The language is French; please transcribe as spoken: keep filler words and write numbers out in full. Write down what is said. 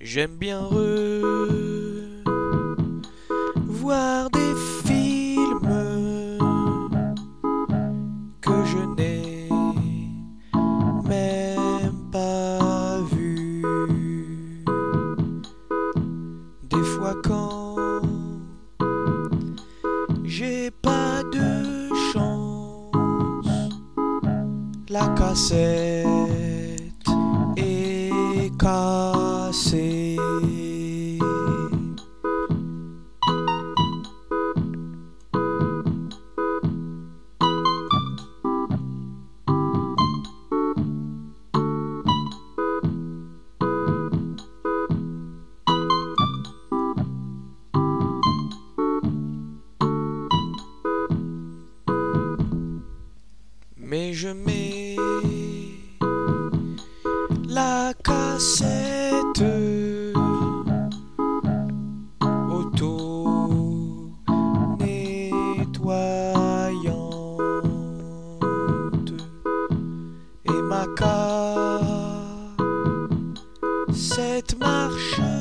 J'aime bien revoir des films que je n'ai même pas vus. Des fois quand j'ai pas de chance, la cassette est cassée. Mais je mets la cassette auto-nettoyante et ma cassette marche